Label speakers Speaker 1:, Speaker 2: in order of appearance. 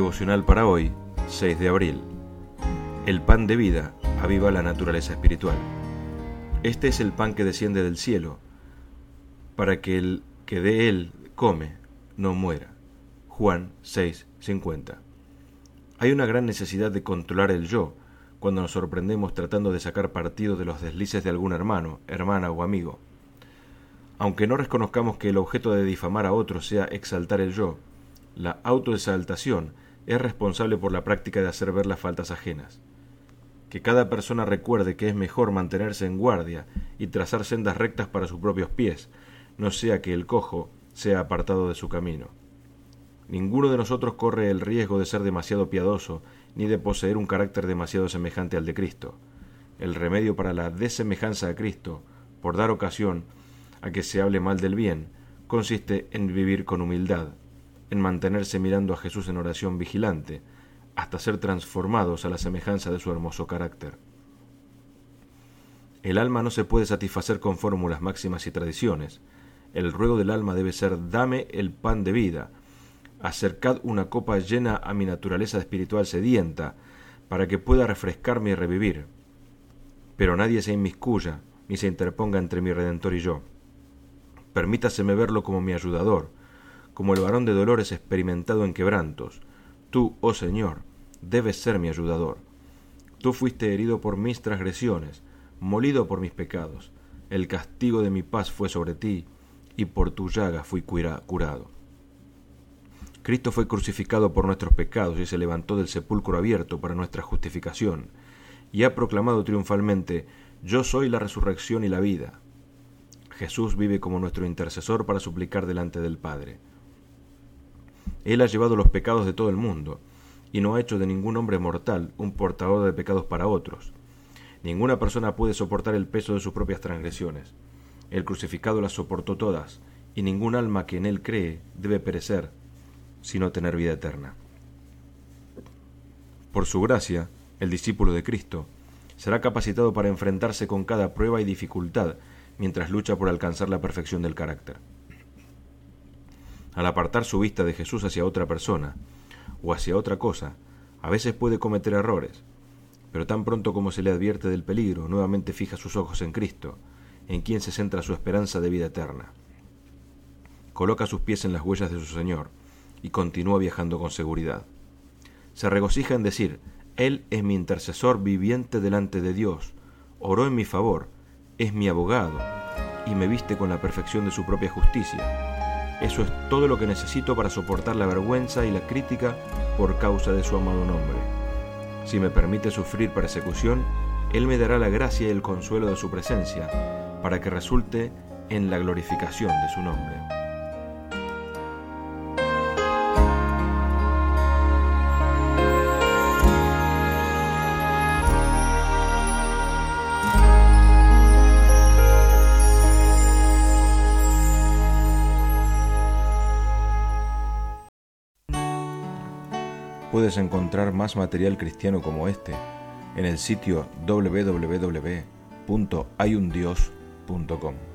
Speaker 1: Devocional para hoy, 6 de abril. El pan de vida aviva la naturaleza espiritual. Este es el pan que desciende del cielo, para que el que de él come no muera. Juan 6:50. Hay una gran necesidad de controlar el yo cuando nos sorprendemos tratando de sacar partido de los deslices de algún hermano, hermana o amigo. Aunque no reconozcamos que el objeto de difamar a otro sea exaltar el yo, la autoexaltación es responsable por la práctica de hacer ver las faltas ajenas. Que cada persona recuerde que es mejor mantenerse en guardia y trazar sendas rectas para sus propios pies, no sea que el cojo sea apartado de su camino. Ninguno de nosotros corre el riesgo de ser demasiado piadoso ni de poseer un carácter demasiado semejante al de Cristo. El remedio para la desemejanza a Cristo, por dar ocasión a que se hable mal del bien, consiste en vivir con humildad, en mantenerse mirando a Jesús en oración vigilante, hasta ser transformados a la semejanza de su hermoso carácter. El alma no se puede satisfacer con fórmulas, máximas y tradiciones. El ruego del alma debe ser: dame el pan de vida, acercad una copa llena a mi naturaleza espiritual sedienta, para que pueda refrescarme y revivir. Pero nadie se inmiscuya, ni se interponga entre mi Redentor y yo. Permítaseme verlo como mi ayudador, como el varón de dolores experimentado en quebrantos. Tú, oh Señor, debes ser mi ayudador. Tú fuiste herido por mis transgresiones, molido por mis pecados. El castigo de mi paz fue sobre ti, y por tu llaga fui curado. Cristo fue crucificado por nuestros pecados y se levantó del sepulcro abierto para nuestra justificación, y ha proclamado triunfalmente: yo soy la resurrección y la vida. Jesús vive como nuestro intercesor para suplicar delante del Padre. Él ha llevado los pecados de todo el mundo, y no ha hecho de ningún hombre mortal un portador de pecados para otros. Ninguna persona puede soportar el peso de sus propias transgresiones. El crucificado las soportó todas, y ningún alma que en él cree debe perecer, sino tener vida eterna. Por su gracia, el discípulo de Cristo será capacitado para enfrentarse con cada prueba y dificultad mientras lucha por alcanzar la perfección del carácter. Al apartar su vista de Jesús hacia otra persona o hacia otra cosa, a veces puede cometer errores, pero tan pronto como se le advierte del peligro, nuevamente fija sus ojos en Cristo, en quien se centra su esperanza de vida eterna. Coloca sus pies en las huellas de su Señor y continúa viajando con seguridad. Se regocija en decir: Él es mi intercesor viviente delante de Dios, oró en mi favor, es mi abogado y me viste con la perfección de su propia justicia. Eso es todo lo que necesito para soportar la vergüenza y la crítica por causa de su amado nombre. Si me permite sufrir persecución, Él me dará la gracia y el consuelo de su presencia, para que resulte en la glorificación de su nombre. Puedes encontrar más material cristiano como este en el sitio www.hayundios.com.